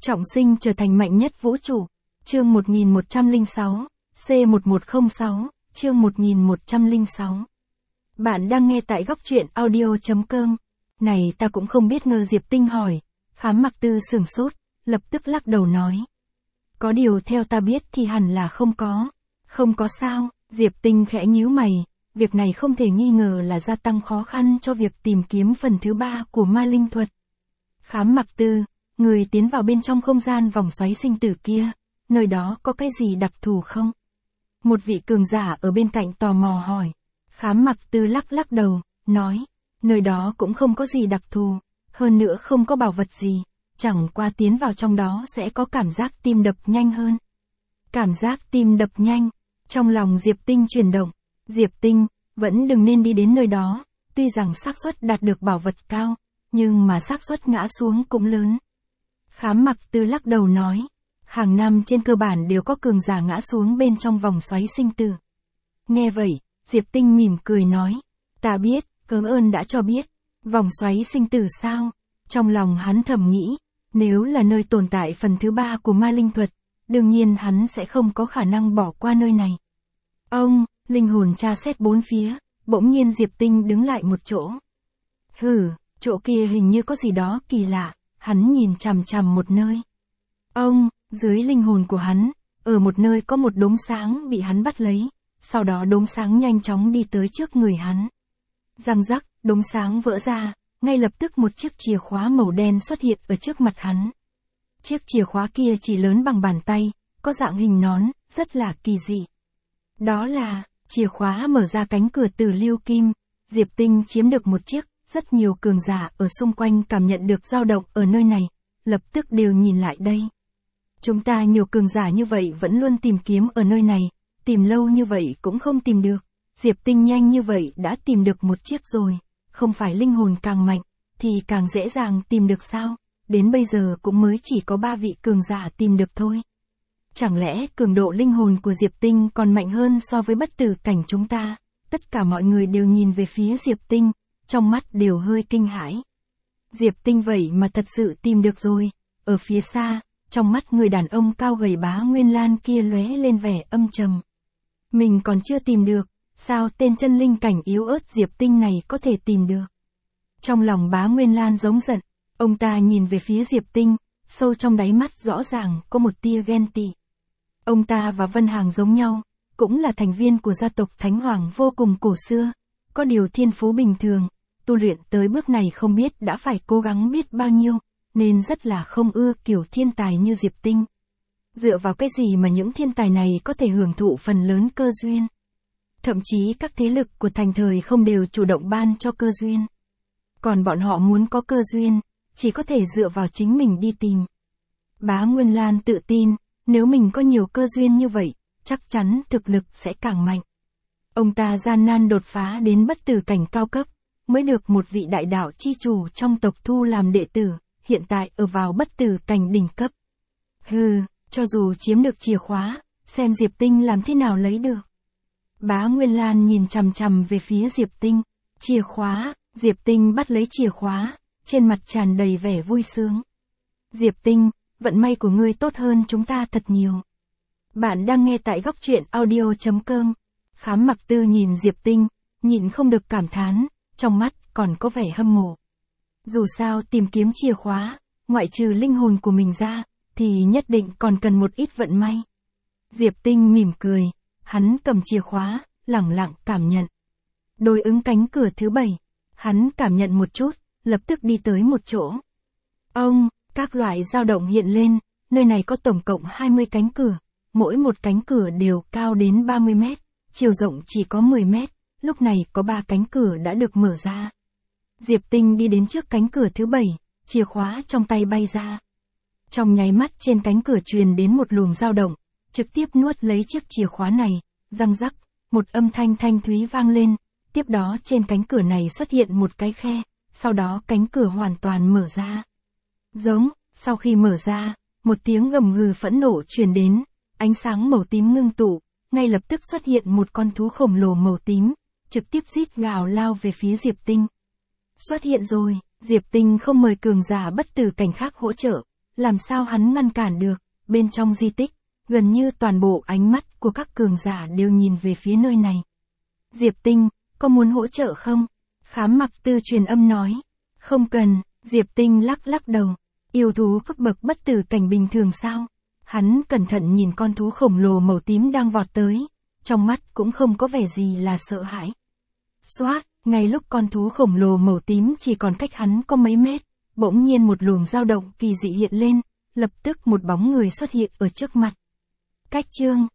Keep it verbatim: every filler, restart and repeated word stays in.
Trọng sinh trở thành mạnh nhất vũ trụ. Chương một nghìn một trăm lẻ sáu, C một một không sáu, chương một nghìn một trăm lẻ sáu. Bạn đang nghe tại góc truyện audio chấm com. Này ta cũng không biết ngơ. Diệp Tinh hỏi. Khám Mặc Tư sửng sốt, lập tức lắc đầu nói. Có điều theo ta biết thì hẳn là không có. Không có sao? Diệp Tinh khẽ nhíu mày. Việc này không thể nghi ngờ là gia tăng khó khăn cho việc tìm kiếm phần thứ ba của ma linh thuật. Khám Mặc Tư, người tiến vào bên trong không gian vòng xoáy sinh tử kia, nơi đó có cái gì đặc thù không? Một vị cường giả ở bên cạnh tò mò hỏi. Khám Mặc Tư lắc lắc đầu, nói, nơi đó cũng không có gì đặc thù, hơn nữa không có bảo vật gì, chẳng qua tiến vào trong đó sẽ có cảm giác tim đập nhanh hơn. Cảm giác tim đập nhanh, trong lòng Diệp Tinh chuyển động. Diệp Tinh, vẫn đừng nên đi đến nơi đó, tuy rằng xác suất đạt được bảo vật cao, nhưng mà xác suất ngã xuống cũng lớn. Khám Mặc Tư lắc đầu nói, hàng năm trên cơ bản đều có cường giả ngã xuống bên trong vòng xoáy sinh tử. Nghe vậy, Diệp Tinh mỉm cười nói, ta biết, cảm ơn đã cho biết. Vòng xoáy sinh tử sao? Trong lòng hắn thầm nghĩ, nếu là nơi tồn tại phần thứ ba của ma linh thuật, đương nhiên hắn sẽ không có khả năng bỏ qua nơi này. Ông, linh hồn tra xét bốn phía, bỗng nhiên Diệp Tinh đứng lại một chỗ. Hừ, chỗ kia hình như có gì đó kỳ lạ, hắn nhìn chằm chằm một nơi. Ông, dưới linh hồn của hắn, ở một nơi có một đốm sáng bị hắn bắt lấy, sau đó đốm sáng nhanh chóng đi tới trước người hắn. Răng rắc, đốm sáng vỡ ra, ngay lập tức một chiếc chìa khóa màu đen xuất hiện ở trước mặt hắn. Chiếc chìa khóa kia chỉ lớn bằng bàn tay, có dạng hình nón, rất là kỳ dị. Đó là, chìa khóa mở ra cánh cửa từ lưu kim, Diệp Tinh chiếm được một chiếc, rất nhiều cường giả ở xung quanh cảm nhận được dao động ở nơi này, lập tức đều nhìn lại đây. Chúng ta nhiều cường giả như vậy vẫn luôn tìm kiếm ở nơi này, tìm lâu như vậy cũng không tìm được, Diệp Tinh nhanh như vậy đã tìm được một chiếc rồi, không phải linh hồn càng mạnh, thì càng dễ dàng tìm được sao, đến bây giờ cũng mới chỉ có ba vị cường giả tìm được thôi. Chẳng lẽ cường độ linh hồn của Diệp Tinh còn mạnh hơn so với bất tử cảnh chúng ta? Tất cả mọi người đều nhìn về phía Diệp Tinh, trong mắt đều hơi kinh hãi. Diệp Tinh vậy mà thật sự tìm được rồi. Ở phía xa, trong mắt người đàn ông cao gầy Bá Nguyên Lan kia lóe lên vẻ âm trầm. Mình còn chưa tìm được, sao tên chân linh cảnh yếu ớt Diệp Tinh này có thể tìm được? Trong lòng Bá Nguyên Lan giống giận, ông ta nhìn về phía Diệp Tinh, sâu trong đáy mắt rõ ràng có một tia ghen tị. Ông ta và Vân Hàng giống nhau, cũng là thành viên của gia tộc Thánh Hoàng vô cùng cổ xưa, có điều thiên phú bình thường, tu luyện tới bước này không biết đã phải cố gắng biết bao nhiêu, nên rất là không ưa kiểu thiên tài như Diệp Tinh. Dựa vào cái gì mà những thiên tài này có thể hưởng thụ phần lớn cơ duyên? Thậm chí các thế lực của thành thời không đều chủ động ban cho cơ duyên. Còn bọn họ muốn có cơ duyên, chỉ có thể dựa vào chính mình đi tìm. Bá Nguyên Lan tự tin, nếu mình có nhiều cơ duyên như vậy, chắc chắn thực lực sẽ càng mạnh. Ông ta gian nan đột phá đến bất tử cảnh cao cấp, mới được một vị đại đạo chi chủ trong tộc thu làm đệ tử, hiện tại ở vào bất tử cảnh đỉnh cấp. Hừ, cho dù chiếm được chìa khóa, xem Diệp Tinh làm thế nào lấy được. Bá Nguyên Lan nhìn chằm chằm về phía Diệp Tinh. Chìa khóa, Diệp Tinh bắt lấy chìa khóa, trên mặt tràn đầy vẻ vui sướng. Diệp Tinh, vận may của ngươi tốt hơn chúng ta thật nhiều. Bạn đang nghe tại góc truyện audio chấm com. Khám Mặc Tư nhìn Diệp Tinh, nhịn không được cảm thán, trong mắt còn có vẻ hâm mộ. Dù sao tìm kiếm chìa khóa, ngoại trừ linh hồn của mình ra, thì nhất định còn cần một ít vận may. Diệp Tinh mỉm cười, hắn cầm chìa khóa, lẳng lặng cảm nhận. Đối ứng cánh cửa thứ bảy, hắn cảm nhận một chút, lập tức đi tới một chỗ. Ông, các loại dao động hiện lên, nơi này có tổng cộng hai mươi cánh cửa, mỗi một cánh cửa đều cao đến ba mươi mét, chiều rộng chỉ có mười mét, lúc này có ba cánh cửa đã được mở ra. Diệp Tinh đi đến trước cánh cửa thứ bảy, chìa khóa trong tay bay ra. Trong nháy mắt trên cánh cửa truyền đến một luồng dao động, trực tiếp nuốt lấy chiếc chìa khóa này, răng rắc, một âm thanh thanh thúy vang lên, tiếp đó trên cánh cửa này xuất hiện một cái khe, sau đó cánh cửa hoàn toàn mở ra. Giống, sau khi mở ra, một tiếng gầm gừ phẫn nộ truyền đến, ánh sáng màu tím ngưng tụ, ngay lập tức xuất hiện một con thú khổng lồ màu tím, trực tiếp rít gào lao về phía Diệp Tinh. Xuất hiện rồi, Diệp Tinh không mời cường giả bất tử cảnh khác hỗ trợ, làm sao hắn ngăn cản được, bên trong di tích, gần như toàn bộ ánh mắt của các cường giả đều nhìn về phía nơi này. Diệp Tinh, có muốn hỗ trợ không? Khám Mặc Tư truyền âm nói. Không cần, Diệp Tinh lắc lắc đầu. Yêu thú cấp bậc bất tử cảnh bình thường sao? Hắn cẩn thận nhìn con thú khổng lồ màu tím đang vọt tới, trong mắt cũng không có vẻ gì là sợ hãi. Xoát, ngay lúc con thú khổng lồ màu tím chỉ còn cách hắn có mấy mét, bỗng nhiên một luồng dao động kỳ dị hiện lên, lập tức một bóng người xuất hiện ở trước mặt. Cách chương